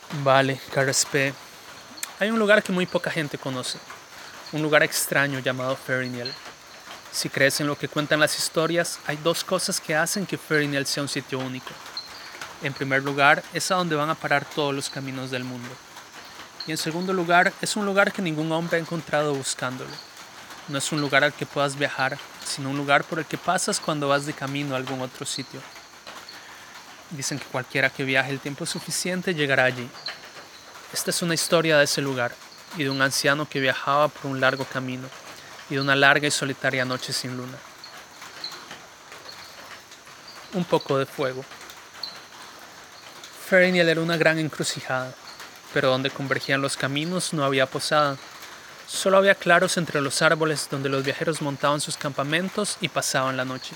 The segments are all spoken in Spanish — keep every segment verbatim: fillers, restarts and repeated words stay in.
Vale, Carraspe. Hay un lugar que muy poca gente conoce. Un lugar extraño llamado Ferryniel. Si crees en lo que cuentan las historias, hay dos cosas que hacen que Ferryniel sea un sitio único. En primer lugar, es a donde van a parar todos los caminos del mundo. Y en segundo lugar, es un lugar que ningún hombre ha encontrado buscándolo. No es un lugar al que puedas viajar, sino un lugar por el que pasas cuando vas de camino a algún otro sitio. Dicen que cualquiera que viaje el tiempo suficiente llegará allí. Esta es una historia de ese lugar, y de un anciano que viajaba por un largo camino, y de una larga y solitaria noche sin luna. Un poco de fuego. Ferryniel era una gran encrucijada, pero donde convergían los caminos no había posada. Solo había claros entre los árboles donde los viajeros montaban sus campamentos y pasaban la noche.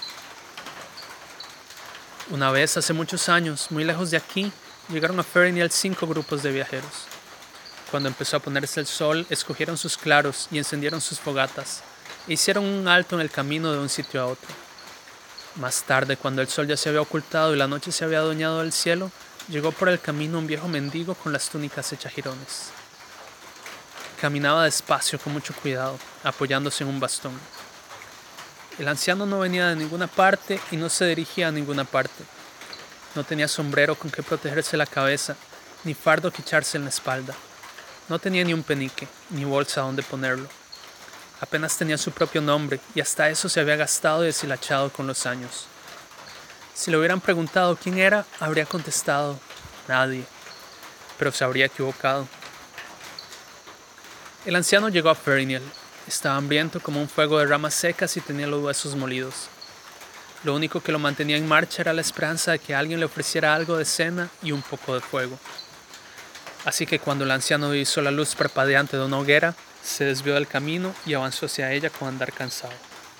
Una vez, hace muchos años, muy lejos de aquí, llegaron a Ferryniel cinco grupos de viajeros. Cuando empezó a ponerse el sol, escogieron sus claros y encendieron sus fogatas, e hicieron un alto en el camino de un sitio a otro. Más tarde, cuando el sol ya se había ocultado y la noche se había adueñado del cielo, llegó por el camino un viejo mendigo con las túnicas hechas jirones. Caminaba despacio, con mucho cuidado, apoyándose en un bastón. El anciano no venía de ninguna parte y no se dirigía a ninguna parte. No tenía sombrero con que protegerse la cabeza, ni fardo que echarse en la espalda. No tenía ni un penique, ni bolsa donde ponerlo. Apenas tenía su propio nombre, y hasta eso se había gastado y deshilachado con los años. Si le hubieran preguntado quién era, habría contestado, nadie. Pero se habría equivocado. El anciano llegó a Ferryniel. Estaba hambriento como un fuego de ramas secas y tenía los huesos molidos. Lo único que lo mantenía en marcha era la esperanza de que alguien le ofreciera algo de cena y un poco de fuego. Así que cuando el anciano divisó la luz parpadeante de una hoguera, se desvió del camino y avanzó hacia ella con andar cansado.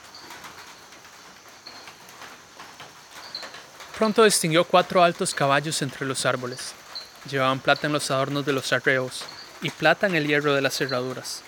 Pronto distinguió cuatro altos caballos entre los árboles. Llevaban plata en los adornos de los arreos y plata en el hierro de las cerraduras.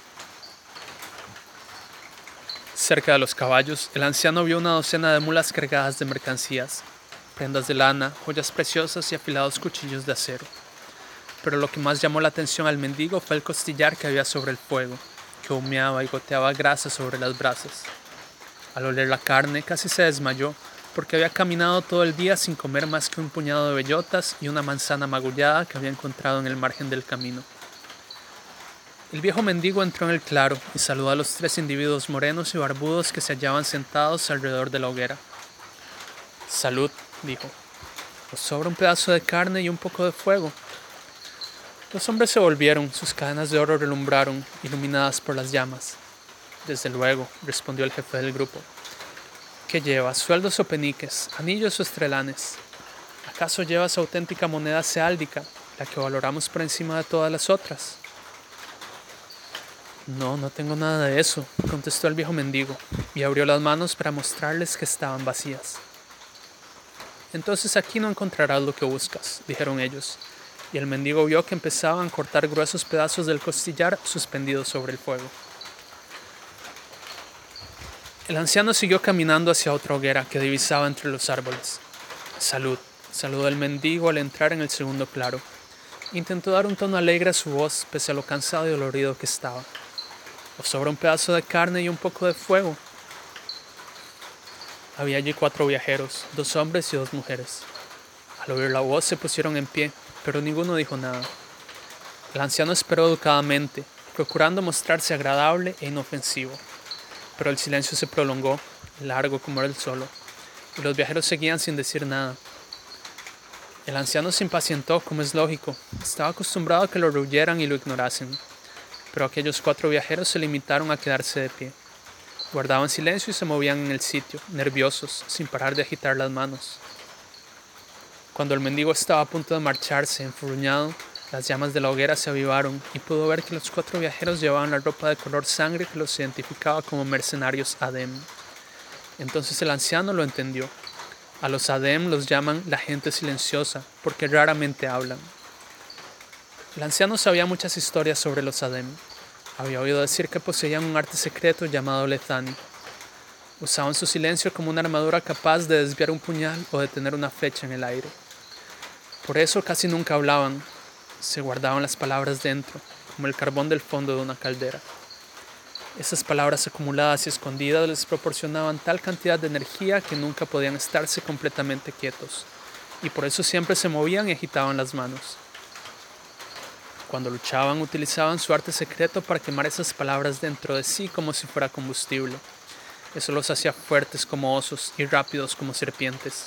Cerca de los caballos, el anciano vio una docena de mulas cargadas de mercancías, prendas de lana, joyas preciosas y afilados cuchillos de acero. Pero lo que más llamó la atención al mendigo fue el costillar que había sobre el fuego, que humeaba y goteaba grasa sobre las brasas. Al oler la carne casi se desmayó, porque había caminado todo el día sin comer más que un puñado de bellotas y una manzana magullada que había encontrado en el margen del camino. El viejo mendigo entró en el claro y saludó a los tres individuos morenos y barbudos que se hallaban sentados alrededor de la hoguera. «Salud», dijo. «Os sobra un pedazo de carne y un poco de fuego». Los hombres se volvieron, sus cadenas de oro relumbraron, iluminadas por las llamas. «Desde luego», respondió el jefe del grupo. «¿Qué llevas, sueldos o peniques, anillos o estrelanes? ¿Acaso llevas auténtica moneda seáldica, la que valoramos por encima de todas las otras?» «No, no tengo nada de eso», contestó el viejo mendigo, y abrió las manos para mostrarles que estaban vacías. «Entonces aquí no encontrarás lo que buscas», dijeron ellos, y el mendigo vio que empezaban a cortar gruesos pedazos del costillar suspendidos sobre el fuego. El anciano siguió caminando hacia otra hoguera que divisaba entre los árboles. «Salud», saludó el mendigo al entrar en el segundo claro. Intentó dar un tono alegre a su voz, pese a lo cansado y dolorido que estaba. «¿Os sobra un pedazo de carne y un poco de fuego?» Había allí cuatro viajeros, dos hombres y dos mujeres. Al oír la voz se pusieron en pie, pero ninguno dijo nada. El anciano esperó educadamente, procurando mostrarse agradable e inofensivo. Pero el silencio se prolongó, largo como era el solo, y los viajeros seguían sin decir nada. El anciano se impacientó, como es lógico. Estaba acostumbrado a que lo rehuyeran y lo ignorasen. Pero aquellos cuatro viajeros se limitaron a quedarse de pie. Guardaban silencio y se movían en el sitio, nerviosos, sin parar de agitar las manos. Cuando el mendigo estaba a punto de marcharse, enfurruñado, las llamas de la hoguera se avivaron y pudo ver que los cuatro viajeros llevaban la ropa de color sangre que los identificaba como mercenarios Adem. Entonces el anciano lo entendió. A los Adem los llaman la gente silenciosa, porque raramente hablan. El anciano sabía muchas historias sobre los Adem. Había oído decir que poseían un arte secreto llamado Lethani. Usaban su silencio como una armadura capaz de desviar un puñal o detener una flecha en el aire. Por eso casi nunca hablaban. se guardaban las palabras dentro, como el carbón del fondo de una caldera. Esas palabras acumuladas y escondidas les proporcionaban tal cantidad de energía que nunca podían estarse completamente quietos, y por eso siempre se movían y agitaban las manos. Cuando luchaban, utilizaban su arte secreto para quemar esas palabras dentro de sí como si fuera combustible. Eso los hacía fuertes como osos y rápidos como serpientes.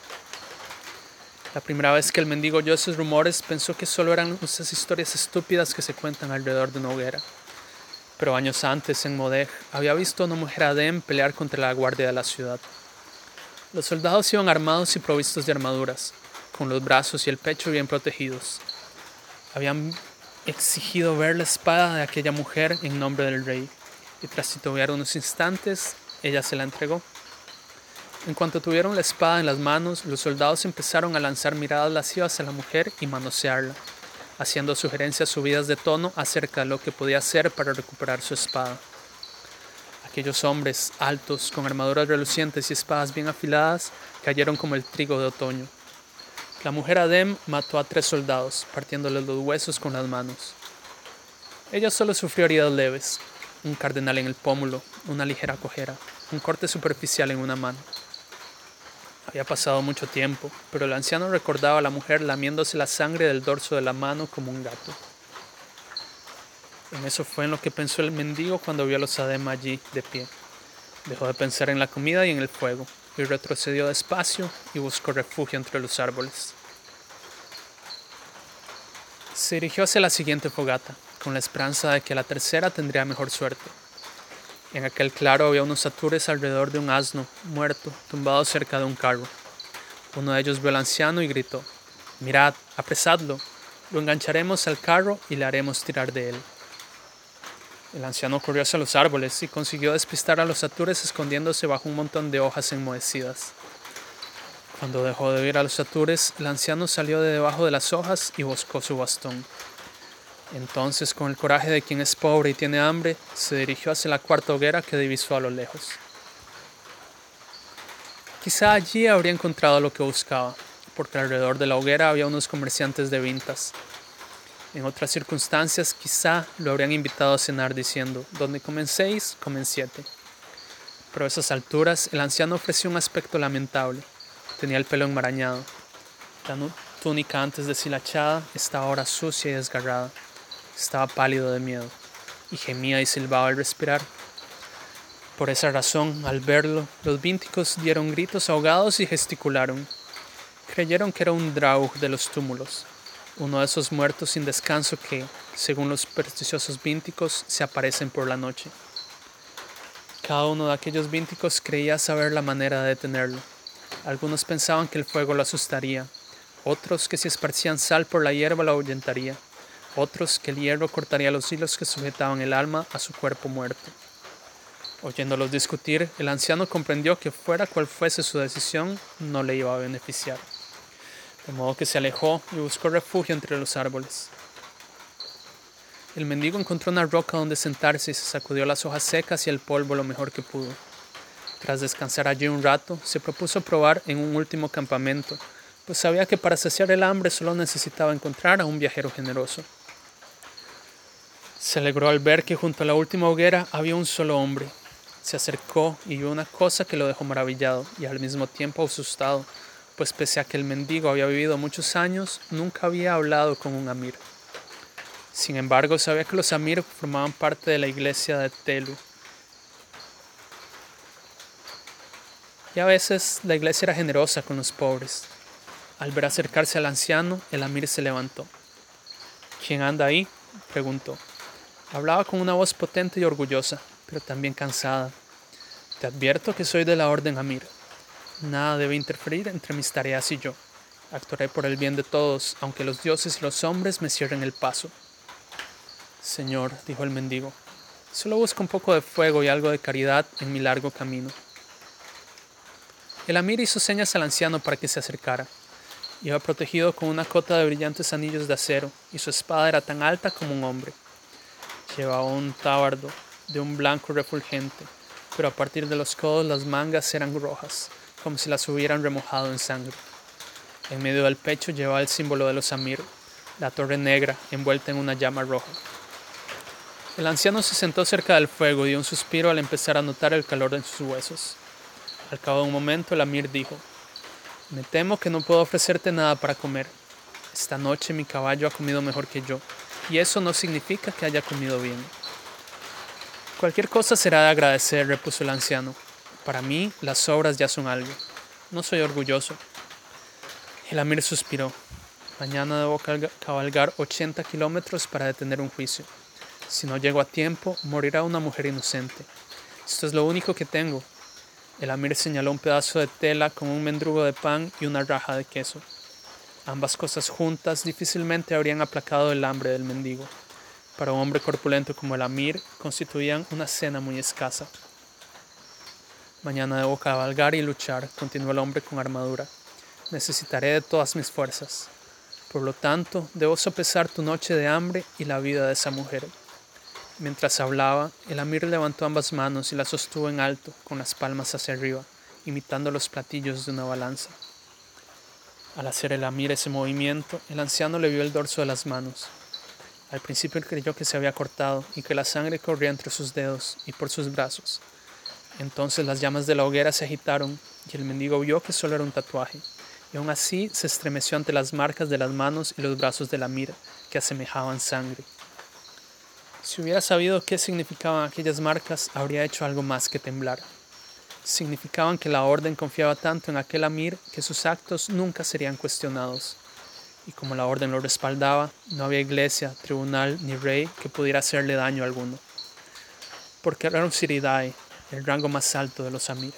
La primera vez que el mendigo oyó esos rumores, pensó que solo eran esas historias estúpidas que se cuentan alrededor de una hoguera. Pero años antes, en Modej, había visto a una mujer Adem pelear contra la guardia de la ciudad. Los soldados iban armados y provistos de armaduras, con los brazos y el pecho bien protegidos. Habían exigido ver la espada de aquella mujer en nombre del rey, y tras titubear unos instantes, ella se la entregó. En cuanto tuvieron la espada en las manos, los soldados empezaron a lanzar miradas lascivas a la mujer y manosearla, haciendo sugerencias subidas de tono acerca de lo que podía hacer para recuperar su espada. Aquellos hombres altos, con armaduras relucientes y espadas bien afiladas, cayeron como el trigo de otoño. La mujer Adem mató a tres soldados, partiéndoles los huesos con las manos. Ella solo sufrió heridas leves, un cardenal en el pómulo, una ligera cojera, un corte superficial en una mano. Había pasado mucho tiempo, pero el anciano recordaba a la mujer lamiéndose la sangre del dorso de la mano como un gato. En eso fue en lo que pensó el mendigo cuando vio a los Adem allí, de pie. Dejó de pensar en la comida y en el fuego, y retrocedió despacio y buscó refugio entre los árboles. Se dirigió hacia la siguiente fogata, con la esperanza de que la tercera tendría mejor suerte. En aquel claro había unos atures alrededor de un asno, muerto, tumbado cerca de un carro. Uno de ellos vio al anciano y gritó: «Mirad, apresadlo, lo engancharemos al carro y le haremos tirar de él». El anciano corrió hacia los árboles y consiguió despistar a los atures escondiéndose bajo un montón de hojas enmohecidas. Cuando dejó de oír a los atures, el anciano salió de debajo de las hojas y buscó su bastón. Entonces, con el coraje de quien es pobre y tiene hambre, se dirigió hacia la cuarta hoguera que divisó a lo lejos. Quizá allí habría encontrado lo que buscaba, porque alrededor de la hoguera había unos comerciantes de vintas. En otras circunstancias, quizá lo habrían invitado a cenar diciendo: «Donde comen seis, comen siete». Pero a esas alturas, el anciano ofreció un aspecto lamentable. Tenía el pelo enmarañado. La túnica antes deshilachada estaba ahora sucia y desgarrada. Estaba pálido de miedo, y gemía y silbaba al respirar. Por esa razón, al verlo, los vínticos dieron gritos ahogados y gesticularon. Creyeron que era un draug de los túmulos, uno de esos muertos sin descanso que, según los supersticiosos vínticos, se aparecen por la noche. Cada uno de aquellos vínticos creía saber la manera de detenerlo. Algunos pensaban que el fuego lo asustaría, otros que si esparcían sal por la hierba lo ahuyentaría, otros que el hierro cortaría los hilos que sujetaban el alma a su cuerpo muerto. Oyéndolos discutir, el anciano comprendió que fuera cual fuese su decisión, no le iba a beneficiar. De modo que se alejó y buscó refugio entre los árboles. El mendigo encontró una roca donde sentarse y se sacudió las hojas secas y el polvo lo mejor que pudo. Tras descansar allí un rato, se propuso probar en un último campamento, pues sabía que para saciar el hambre solo necesitaba encontrar a un viajero generoso. Se alegró al ver que junto a la última hoguera había un solo hombre. Se acercó y vio una cosa que lo dejó maravillado y al mismo tiempo asustado, pues pese a que el mendigo había vivido muchos años, nunca había hablado con un amir. Sin embargo, sabía que los amir formaban parte de la iglesia de Telu. Y a veces la iglesia era generosa con los pobres. Al ver acercarse al anciano, el amir se levantó. «¿Quién anda ahí?», preguntó. Hablaba con una voz potente y orgullosa, pero también cansada. «Te advierto que soy de la orden amir. Nada debe interferir entre mis tareas y yo. Actuaré por el bien de todos, aunque los dioses y los hombres me cierren el paso». «Señor», dijo el mendigo, «solo busco un poco de fuego y algo de caridad en mi largo camino». El amir hizo señas al anciano para que se acercara. Iba protegido con una cota de brillantes anillos de acero, y su espada era tan alta como un hombre. Llevaba un tabardo de un blanco refulgente, pero a partir de los codos las mangas eran rojas, como si las hubieran remojado en sangre. En medio del pecho llevaba el símbolo de los amir, la torre negra envuelta en una llama roja. El anciano se sentó cerca del fuego y dio un suspiro al empezar a notar el calor en sus huesos. Al cabo de un momento el amir dijo: «Me temo que no puedo ofrecerte nada para comer. Esta noche mi caballo ha comido mejor que yo, y eso no significa que haya comido bien». «Cualquier cosa será de agradecer», repuso el anciano. «Para mí las obras ya son algo. No soy orgulloso». El amir suspiró. «Mañana debo cabalgar ochenta kilómetros para detener un juicio. Si no llego a tiempo, morirá una mujer inocente. Esto es lo único que tengo». El amir señaló un pedazo de tela con un mendrugo de pan y una raja de queso. Ambas cosas juntas difícilmente habrían aplacado el hambre del mendigo. Para un hombre corpulento como el amir, constituían una cena muy escasa. «Mañana debo cabalgar y luchar», continuó el hombre con armadura. «Necesitaré de todas mis fuerzas. Por lo tanto, debo sopesar tu noche de hambre y la vida de esa mujer». Mientras hablaba, el amir levantó ambas manos y las sostuvo en alto, con las palmas hacia arriba, imitando los platillos de una balanza. Al hacer el amir ese movimiento, el anciano le vio el dorso de las manos. Al principio creyó que se había cortado y que la sangre corría entre sus dedos y por sus brazos. Entonces las llamas de la hoguera se agitaron y el mendigo vio que solo era un tatuaje, y aún así se estremeció ante las marcas de las manos y los brazos del amir, que asemejaban sangre. Si hubiera sabido qué significaban aquellas marcas, habría hecho algo más que temblar. Significaban que la orden confiaba tanto en aquel amir que sus actos nunca serían cuestionados. Y como la orden lo respaldaba, no había iglesia, tribunal ni rey que pudiera hacerle daño alguno. Porque era un Siridae, el rango más alto de los amir.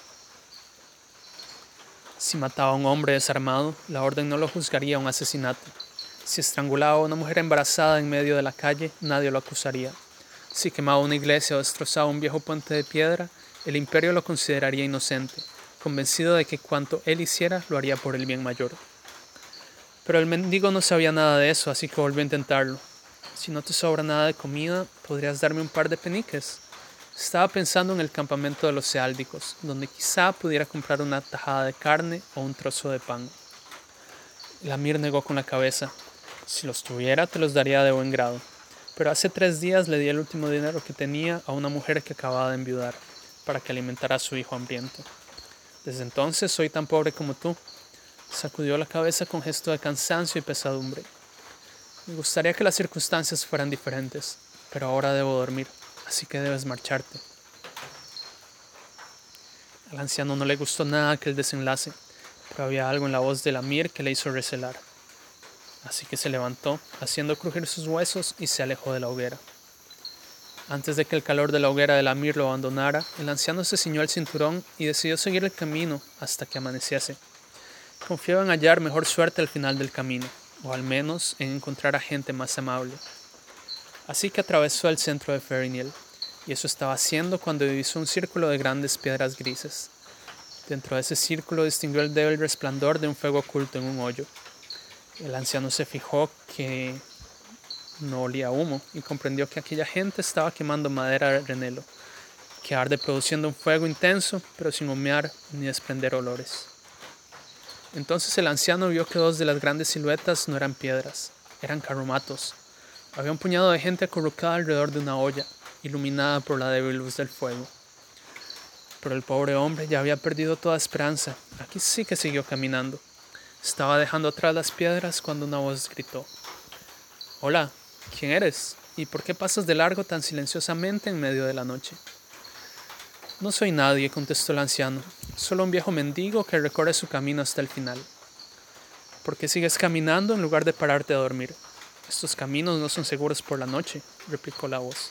Si mataba a un hombre desarmado, la orden no lo juzgaría un asesinato. Si estrangulaba a una mujer embarazada en medio de la calle, nadie lo acusaría. Si quemaba una iglesia o destrozaba un viejo puente de piedra, el imperio lo consideraría inocente, convencido de que cuanto él hiciera lo haría por el bien mayor. Pero el mendigo no sabía nada de eso, así que volvió a intentarlo. «Si no te sobra nada de comida, ¿podrías darme un par de peniques?». Estaba pensando en el campamento de los seáldicos, donde quizá pudiera comprar una tajada de carne o un trozo de pan. El amir negó con la cabeza. «Si los tuviera, te los daría de buen grado. Pero hace tres días le di el último dinero que tenía a una mujer que acababa de enviudar, para que alimentara a su hijo hambriento. Desde entonces soy tan pobre como tú». Sacudió la cabeza con gesto de cansancio y pesadumbre. «Me gustaría que las circunstancias fueran diferentes, pero ahora debo dormir, así que debes marcharte». Al anciano no le gustó nada aquel desenlace, pero había algo en la voz del amir que le hizo recelar. Así que se levantó, haciendo crujir sus huesos, y se alejó de la hoguera. Antes de que el calor de la hoguera del amir lo abandonara, el anciano se ciñó el cinturón y decidió seguir el camino hasta que amaneciese. Confiaba en hallar mejor suerte al final del camino, o al menos en encontrar a gente más amable. Así que atravesó el centro de Feriniel, y eso estaba haciendo cuando divisó un círculo de grandes piedras grises. Dentro de ese círculo distinguió el débil resplandor de un fuego oculto en un hoyo. El anciano se fijó que no olía a humo y comprendió que aquella gente estaba quemando madera de renelo, que arde produciendo un fuego intenso, pero sin humear ni desprender olores. Entonces el anciano vio que dos de las grandes siluetas no eran piedras, eran carromatos. Había un puñado de gente acurrucada alrededor de una olla, iluminada por la débil luz del fuego. Pero el pobre hombre ya había perdido toda esperanza. Aquí sí que siguió caminando. Estaba dejando atrás las piedras cuando una voz gritó: «Hola, ¿quién eres? ¿Y por qué pasas de largo tan silenciosamente en medio de la noche?». «No soy nadie», contestó el anciano, «solo un viejo mendigo que recorre su camino hasta el final». «¿Por qué sigues caminando en lugar de pararte a dormir? Estos caminos no son seguros por la noche», replicó la voz.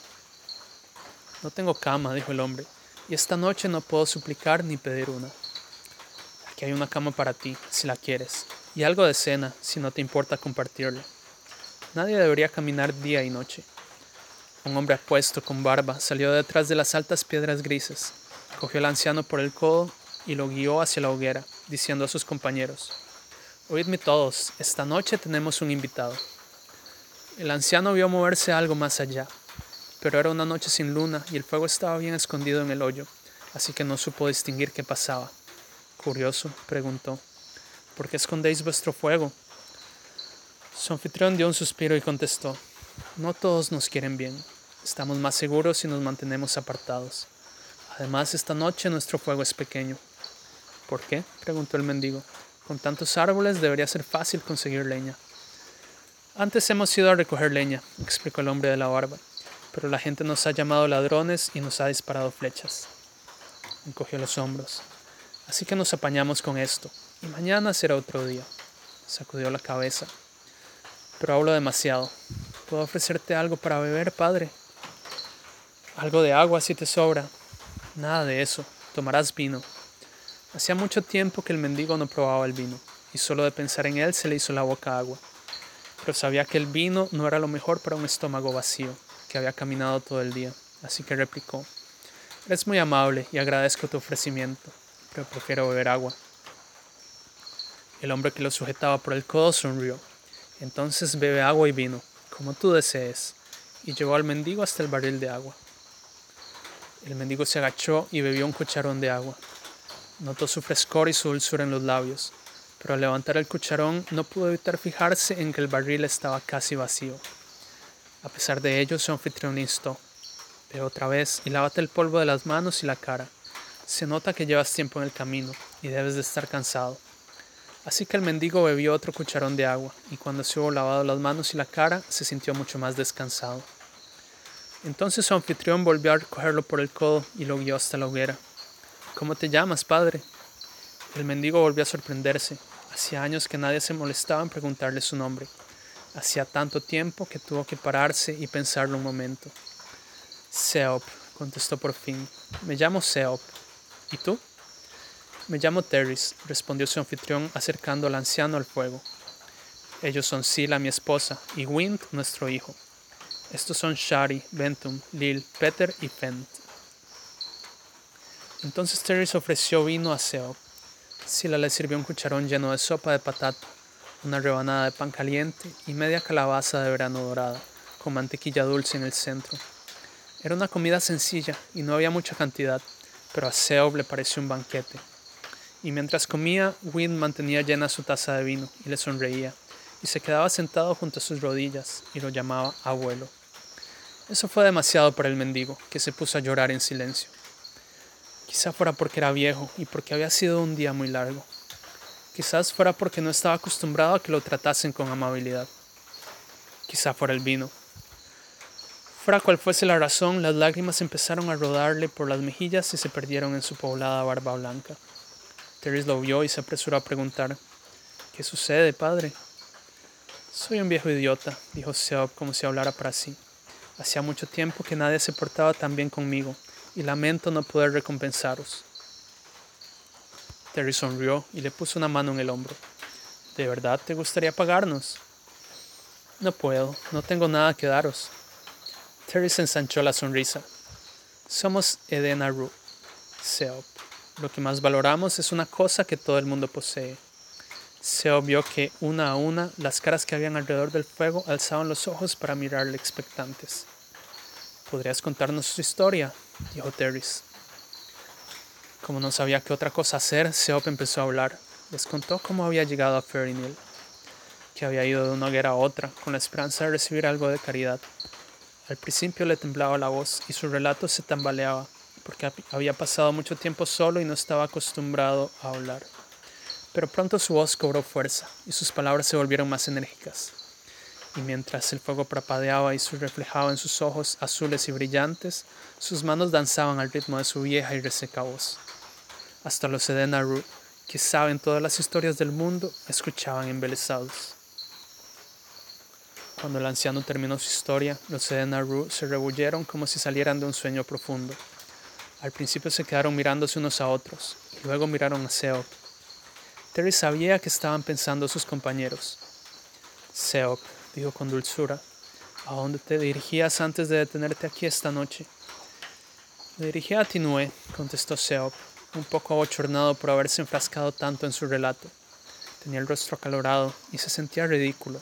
«No tengo cama», dijo el hombre, «y esta noche no puedo suplicar ni pedir una. Aquí hay una cama para ti, si la quieres, y algo de cena, si no te importa compartirla. Nadie debería caminar día y noche». Un hombre apuesto con barba salió detrás de las altas piedras grises, cogió al anciano por el codo y lo guió hacia la hoguera, diciendo a sus compañeros: «Oídme todos, esta noche tenemos un invitado». El anciano vio moverse algo más allá, pero era una noche sin luna y el fuego estaba bien escondido en el hoyo, así que no supo distinguir qué pasaba. Curioso, preguntó: «¿Por qué escondéis vuestro fuego?». Su anfitrión dio un suspiro y contestó: no todos nos quieren bien. Estamos más seguros si nos mantenemos apartados. Además, esta noche nuestro fuego es pequeño. ¿Por qué?, preguntó el mendigo. Con tantos árboles debería ser fácil conseguir leña. Antes hemos ido a recoger leña, explicó el hombre de la barba, pero la gente nos ha llamado ladrones y nos ha disparado flechas. Encogió los hombros. Así que nos apañamos con esto, y mañana será otro día. Sacudió la cabeza. Pero hablo demasiado. ¿Puedo ofrecerte algo para beber, padre? Algo de agua si te sobra. Nada de eso. Tomarás vino. Hacía mucho tiempo que el mendigo no probaba el vino, y solo de pensar en él se le hizo la boca agua. Pero sabía que el vino no era lo mejor para un estómago vacío, que había caminado todo el día, así que replicó: eres muy amable y agradezco tu ofrecimiento, pero prefiero beber agua. El hombre que lo sujetaba por el codo sonrió. Entonces bebe agua y vino, como tú desees, y llevó al mendigo hasta el barril de agua. El mendigo se agachó y bebió un cucharón de agua. Notó su frescor y su dulzura en los labios, pero al levantar el cucharón no pudo evitar fijarse en que el barril estaba casi vacío. A pesar de ello, su anfitrión instó: ve otra vez y lávate el polvo de las manos y la cara. Se nota que llevas tiempo en el camino y debes de estar cansado. Así que el mendigo bebió otro cucharón de agua, y cuando se hubo lavado las manos y la cara, se sintió mucho más descansado. Entonces su anfitrión volvió a cogerlo por el codo y lo guió hasta la hoguera. ¿Cómo te llamas, padre? El mendigo volvió a sorprenderse. Hacía años que nadie se molestaba en preguntarle su nombre. Hacía tanto tiempo que tuvo que pararse y pensarlo un momento. Seop, contestó por fin. Me llamo Seop. ¿Y tú? Me llamo Terris, respondió su anfitrión acercando al anciano al fuego. Ellos son Sila, mi esposa, y Wind, nuestro hijo. Estos son Shari, Bentum, Lil, Peter y Fent. Entonces Terris ofreció vino a Seop. Sila le sirvió un cucharón lleno de sopa de patata, una rebanada de pan caliente y media calabaza de verano dorada, con mantequilla dulce en el centro. Era una comida sencilla y no había mucha cantidad, pero a Seop le pareció un banquete. Y mientras comía, Wind mantenía llena su taza de vino y le sonreía, y se quedaba sentado junto a sus rodillas y lo llamaba abuelo. Eso fue demasiado para el mendigo, que se puso a llorar en silencio. Quizá fuera porque era viejo y porque había sido un día muy largo. Quizás fuera porque no estaba acostumbrado a que lo tratasen con amabilidad. Quizá fuera el vino. Fuera cual fuese la razón, las lágrimas empezaron a rodarle por las mejillas y se perdieron en su poblada barba blanca. Terris lo vio y se apresuró a preguntar: ¿qué sucede, padre? Soy un viejo idiota, dijo Seop como si hablara para sí. Hacía mucho tiempo que nadie se portaba tan bien conmigo, y lamento no poder recompensaros. Terris sonrió y le puso una mano en el hombro. ¿De verdad te gustaría pagarnos? No puedo, no tengo nada que daros. Terris ensanchó la sonrisa. Somos Edena Ru, Seop. Lo que más valoramos es una cosa que todo el mundo posee. Seop vio que, una a una, las caras que habían alrededor del fuego alzaban los ojos para mirarle expectantes. ¿Podrías contarnos su historia?, dijo Terris. Como no sabía qué otra cosa hacer, Seop empezó a hablar. Les contó cómo había llegado a Ferinil, que había ido de una hoguera a otra, con la esperanza de recibir algo de caridad. Al principio le temblaba la voz y su relato se tambaleaba, porque había pasado mucho tiempo solo y no estaba acostumbrado a hablar. Pero pronto su voz cobró fuerza y sus palabras se volvieron más enérgicas. Y mientras el fuego parpadeaba y se reflejaba en sus ojos azules y brillantes, sus manos danzaban al ritmo de su vieja y reseca voz. Hasta los Edena Ru, que saben todas las historias del mundo, escuchaban embelesados. Cuando el anciano terminó su historia, los Edena Ru se rebullieron como si salieran de un sueño profundo. Al principio se quedaron mirándose unos a otros, y luego miraron a Seop. Terris sabía que estaban pensando sus compañeros. Seop, dijo con dulzura, ¿a dónde te dirigías antes de detenerte aquí esta noche? Me dirigí a Tinue, contestó Seop, un poco abochornado por haberse enfrascado tanto en su relato. Tenía el rostro acalorado y se sentía ridículo.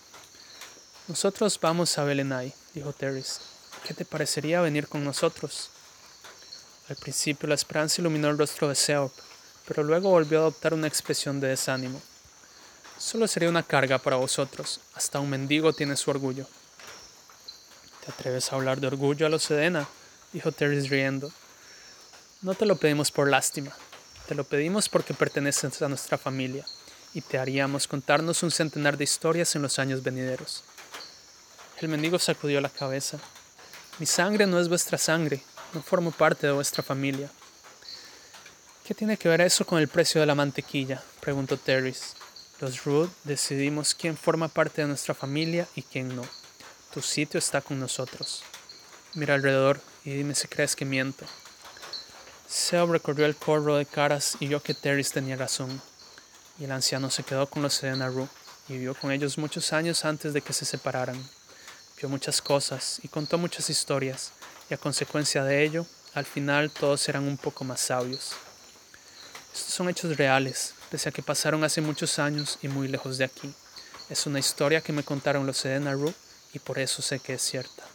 Nosotros vamos a Belenai, dijo Terris. ¿Qué te parecería venir con nosotros? Al principio la esperanza iluminó el rostro de Seop, pero luego volvió a adoptar una expresión de desánimo. Solo sería una carga para vosotros. Hasta un mendigo tiene su orgullo. ¿Te atreves a hablar de orgullo a los Sedena?, dijo Terry riendo. No te lo pedimos por lástima. Te lo pedimos porque perteneces a nuestra familia y te haríamos contarnos un centenar de historias en los años venideros. El mendigo sacudió la cabeza. Mi sangre no es vuestra sangre. No formo parte de vuestra familia. ¿Qué tiene que ver eso con el precio de la mantequilla?, preguntó Terry. Los Root decidimos quién forma parte de nuestra familia y quién no. Tu sitio está con nosotros. Mira alrededor y dime si crees que miento. Seo recorrió el corro de caras y vio que Terry tenía razón. Y el anciano se quedó con los Sedena Roo y vivió con ellos muchos años antes de que se separaran. Vio muchas cosas y contó muchas historias, y a consecuencia de ello, al final todos eran un poco más sabios. Estos son hechos reales, pese a que pasaron hace muchos años y muy lejos de aquí. Es una historia que me contaron los Sedena Roo y por eso sé que es cierta.